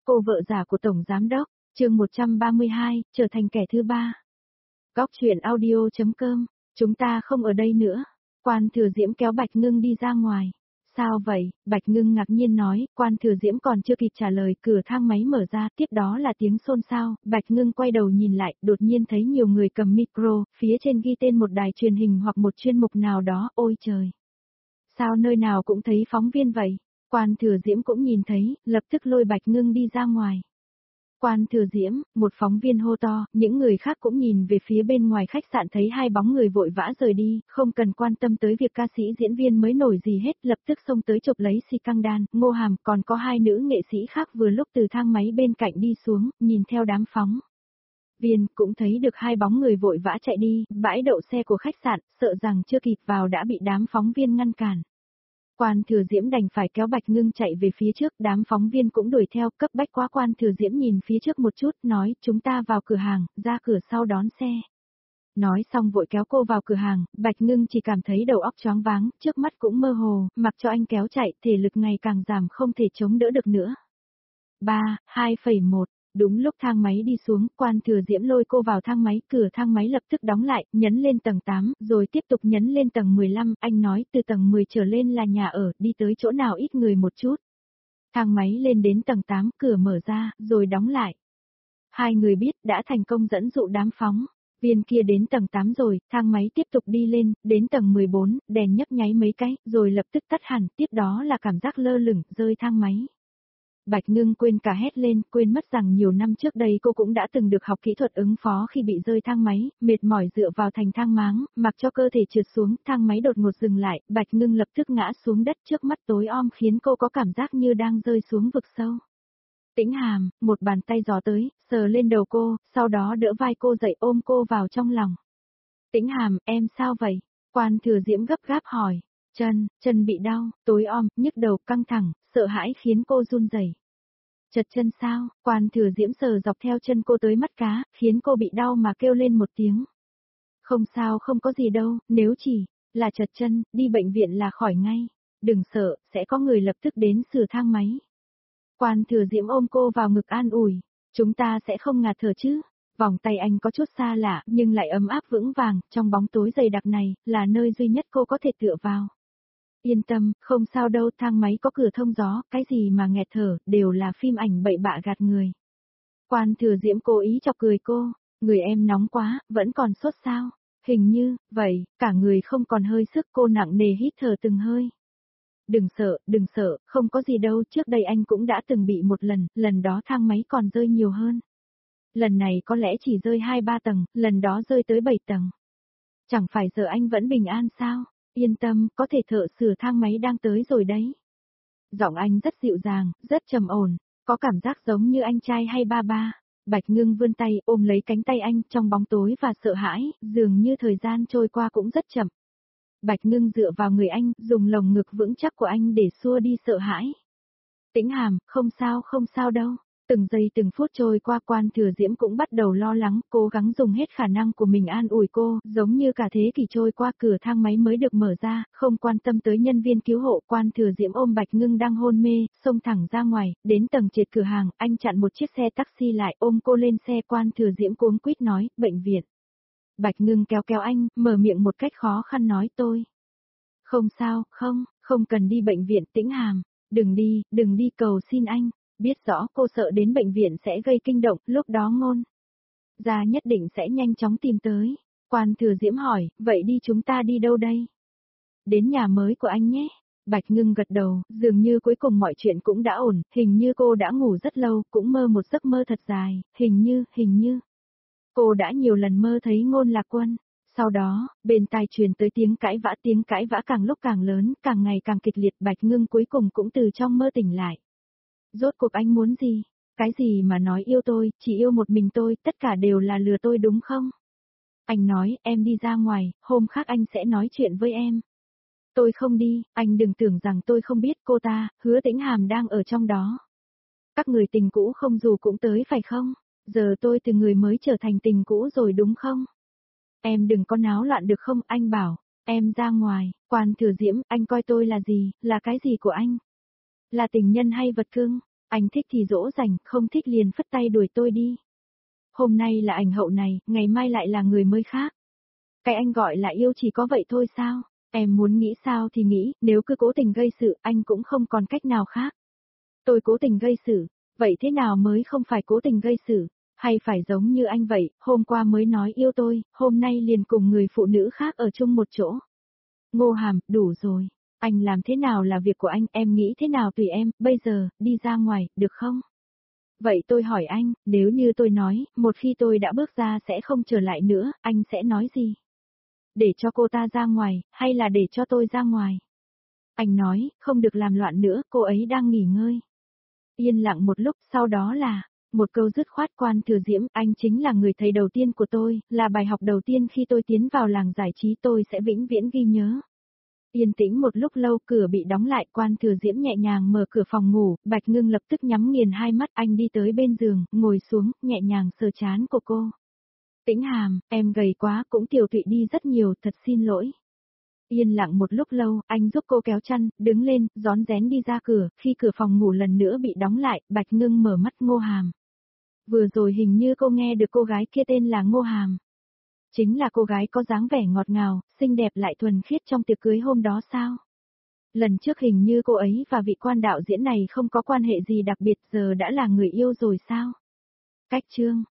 cô vợ giả của Tổng Giám Đốc, chương 132, trở thành kẻ thứ ba. Góc truyện audio.com, chúng ta không ở đây nữa. Quan Thừa Diễm kéo Bạch Ngưng đi ra ngoài. Sao vậy? Bạch Ngưng ngạc nhiên nói, Quan Thừa Diễm còn chưa kịp trả lời, cửa thang máy mở ra, tiếp đó là tiếng xôn xao. Bạch Ngưng quay đầu nhìn lại, đột nhiên thấy nhiều người cầm micro, phía trên ghi tên một đài truyền hình hoặc một chuyên mục nào đó, ôi trời! Sao nơi nào cũng thấy phóng viên vậy? Quan Thừa Diễm cũng nhìn thấy, lập tức lôi Bạch Ngưng đi ra ngoài. Quan Thừa Diễm, một phóng viên hô to, những người khác cũng nhìn về phía bên ngoài khách sạn thấy hai bóng người vội vã rời đi, không cần quan tâm tới việc ca sĩ diễn viên mới nổi gì hết, lập tức xông tới chụp lấy Si Căng Đan, Ngô Hàm, còn có hai nữ nghệ sĩ khác vừa lúc từ thang máy bên cạnh đi xuống, nhìn theo đám phóng viên, cũng thấy được hai bóng người vội vã chạy đi, bãi đậu xe của khách sạn, sợ rằng chưa kịp vào đã bị đám phóng viên ngăn cản. Quan Thừa Diễm đành phải kéo Bạch Ngưng chạy về phía trước, đám phóng viên cũng đuổi theo, cấp bách quá. Quan Thừa Diễm nhìn phía trước một chút, nói, chúng ta vào cửa hàng, ra cửa sau đón xe. Nói xong vội kéo cô vào cửa hàng, Bạch Ngưng chỉ cảm thấy đầu óc choáng váng, trước mắt cũng mơ hồ, mặc cho anh kéo chạy, thể lực ngày càng giảm không thể chống đỡ được nữa. 2,1 Đúng lúc thang máy đi xuống, Quan Thừa Diễm lôi cô vào thang máy, cửa thang máy lập tức đóng lại, nhấn lên tầng 8, rồi tiếp tục nhấn lên tầng 15, anh nói từ tầng 10 trở lên là nhà ở, đi tới chỗ nào ít người một chút. Thang máy lên đến tầng 8, cửa mở ra, rồi đóng lại. Hai người biết đã thành công dẫn dụ đám phóng viên kia đến tầng 8 rồi, thang máy tiếp tục đi lên, đến tầng 14, đèn nhấp nháy mấy cái, rồi lập tức tắt hẳn, tiếp đó là cảm giác lơ lửng, rơi thang máy. Bạch Ngưng quên cả hét lên, quên mất rằng nhiều năm trước đây cô cũng đã từng được học kỹ thuật ứng phó khi bị rơi thang máy, mệt mỏi dựa vào thành thang máng, mặc cho cơ thể trượt xuống, thang máy đột ngột dừng lại, Bạch Ngưng lập tức ngã xuống đất, trước mắt tối om khiến cô có cảm giác như đang rơi xuống vực sâu. Tĩnh Hàm, một bàn tay gió tới, sờ lên đầu cô, sau đó đỡ vai cô dậy ôm cô vào trong lòng. Tĩnh Hàm, em sao vậy? Quan Thừa Diễm gấp gáp hỏi. Chân bị đau, tối om, nhức đầu, căng thẳng, sợ hãi khiến cô run rẩy. Chật chân sao? Quan Thừa Diễm sờ dọc theo chân cô tới mắt cá, khiến cô bị đau mà kêu lên một tiếng. Không sao, không có gì đâu, nếu chỉ là chật chân, đi bệnh viện là khỏi ngay. Đừng sợ, sẽ có người lập tức đến sửa thang máy. Quan Thừa Diễm ôm cô vào ngực an ủi, chúng ta sẽ không ngạt thở chứ. Vòng tay anh có chút xa lạ, nhưng lại ấm áp vững vàng, trong bóng tối dày đặc này, là nơi duy nhất cô có thể tựa vào. Yên tâm, không sao đâu, thang máy có cửa thông gió, cái gì mà nghẹt thở, đều là phim ảnh bậy bạ gạt người. Quan Thừa Diễm cố ý chọc cười cô, người em nóng quá, vẫn còn sốt sao? Hình như, vậy, cả người không còn hơi sức, cô nặng nề hít thở từng hơi. Đừng sợ, không có gì đâu, trước đây anh cũng đã từng bị một lần đó thang máy còn rơi nhiều hơn. Lần này có lẽ chỉ rơi 2-3 tầng, lần đó rơi tới 7 tầng. Chẳng phải giờ anh vẫn bình an sao? Yên tâm, có thể thợ sửa thang máy đang tới rồi đấy. Giọng anh rất dịu dàng, rất trầm ổn, có cảm giác giống như anh trai hay ba ba. Bạch Ngưng vươn tay ôm lấy cánh tay anh trong bóng tối và sợ hãi, dường như thời gian trôi qua cũng rất chậm. Bạch Ngưng dựa vào người anh, dùng lồng ngực vững chắc của anh để xua đi sợ hãi. Tĩnh Hàm, không sao đâu. Từng giây từng phút trôi qua, Quan Thừa Diễm cũng bắt đầu lo lắng, cố gắng dùng hết khả năng của mình an ủi cô, giống như cả thế kỷ trôi qua cửa thang máy mới được mở ra, không quan tâm tới nhân viên cứu hộ. Quan Thừa Diễm ôm Bạch Ngưng đang hôn mê, xông thẳng ra ngoài, đến tầng trệt cửa hàng, anh chặn một chiếc xe taxi lại, ôm cô lên xe. Quan Thừa Diễm cuống quýt nói, bệnh viện. Bạch Ngưng kéo anh, mở miệng một cách khó khăn nói tôi. Không sao, không cần đi bệnh viện. Tĩnh Hàm, đừng đi, cầu xin anh. Biết rõ cô sợ đến bệnh viện sẽ gây kinh động, lúc đó Ngôn gia nhất định sẽ nhanh chóng tìm tới. Quan Thừa Diễm hỏi, vậy chúng ta đi đâu đây? Đến nhà mới của anh nhé. Bạch Ngưng gật đầu, dường như cuối cùng mọi chuyện cũng đã ổn, hình như cô đã ngủ rất lâu, cũng mơ một giấc mơ thật dài, hình như. Cô đã nhiều lần mơ thấy Ngôn Lạc Quân. Sau đó, bên tai truyền tới tiếng cãi vã càng lúc càng lớn, càng ngày càng kịch liệt. Bạch Ngưng cuối cùng cũng từ trong mơ tỉnh lại. Rốt cuộc anh muốn gì? Cái gì mà nói yêu tôi, chỉ yêu một mình tôi, tất cả đều là lừa tôi đúng không? Anh nói, em đi ra ngoài, hôm khác anh sẽ nói chuyện với em. Tôi không đi, anh đừng tưởng rằng tôi không biết cô ta, Hứa Tĩnh Hàm đang ở trong đó. Các người tình cũ không dù cũng tới phải không? Giờ tôi từ người mới trở thành tình cũ rồi đúng không? Em đừng có náo loạn được không? Anh bảo, em ra ngoài. Quan Thừa Diễm, anh coi tôi là gì, là cái gì của anh? Là tình nhân hay vật cưng? Anh thích thì dỗ dành, không thích liền phất tay đuổi tôi đi. Hôm nay là ảnh hậu này, ngày mai lại là người mới khác. Cái anh gọi là yêu chỉ có vậy thôi sao? Em muốn nghĩ sao thì nghĩ, nếu cứ cố tình gây sự, anh cũng không còn cách nào khác. Tôi cố tình gây sự, vậy thế nào mới không phải cố tình gây sự? Hay phải giống như anh vậy, hôm qua mới nói yêu tôi, hôm nay liền cùng người phụ nữ khác ở chung một chỗ. Ngô Hàm, đủ rồi. Anh làm thế nào là việc của anh, em nghĩ thế nào tùy em, bây giờ, đi ra ngoài, được không? Vậy tôi hỏi anh, nếu như tôi nói, một khi tôi đã bước ra sẽ không trở lại nữa, anh sẽ nói gì? Để cho cô ta ra ngoài, hay là để cho tôi ra ngoài? Anh nói, không được làm loạn nữa, cô ấy đang nghỉ ngơi. Yên lặng một lúc, sau đó là, một câu dứt khoát Quan Thừa Diễm, anh chính là người thầy đầu tiên của tôi, là bài học đầu tiên khi tôi tiến vào làng giải trí tôi sẽ vĩnh viễn ghi nhớ. Yên tĩnh một lúc lâu cửa bị đóng lại Quan Thừa Diễm nhẹ nhàng mở cửa phòng ngủ, Bạch Ngưng lập tức nhắm nghiền hai mắt anh đi tới bên giường, ngồi xuống, nhẹ nhàng sờ trán của cô. Tĩnh Hàm, em gầy quá cũng tiểu tụy đi rất nhiều, thật xin lỗi. Yên lặng một lúc lâu, anh giúp cô kéo chăn, đứng lên, rón rén đi ra cửa, khi cửa phòng ngủ lần nữa bị đóng lại, Bạch Ngưng mở mắt Ngô Hàm. Vừa rồi hình như cô nghe được cô gái kia tên là Ngô Hàm. Chính là cô gái có dáng vẻ ngọt ngào, xinh đẹp lại thuần khiết trong tiệc cưới hôm đó sao? Lần trước hình như cô ấy và vị quan đạo diễn này không có quan hệ gì đặc biệt giờ đã là người yêu rồi sao? Cách chương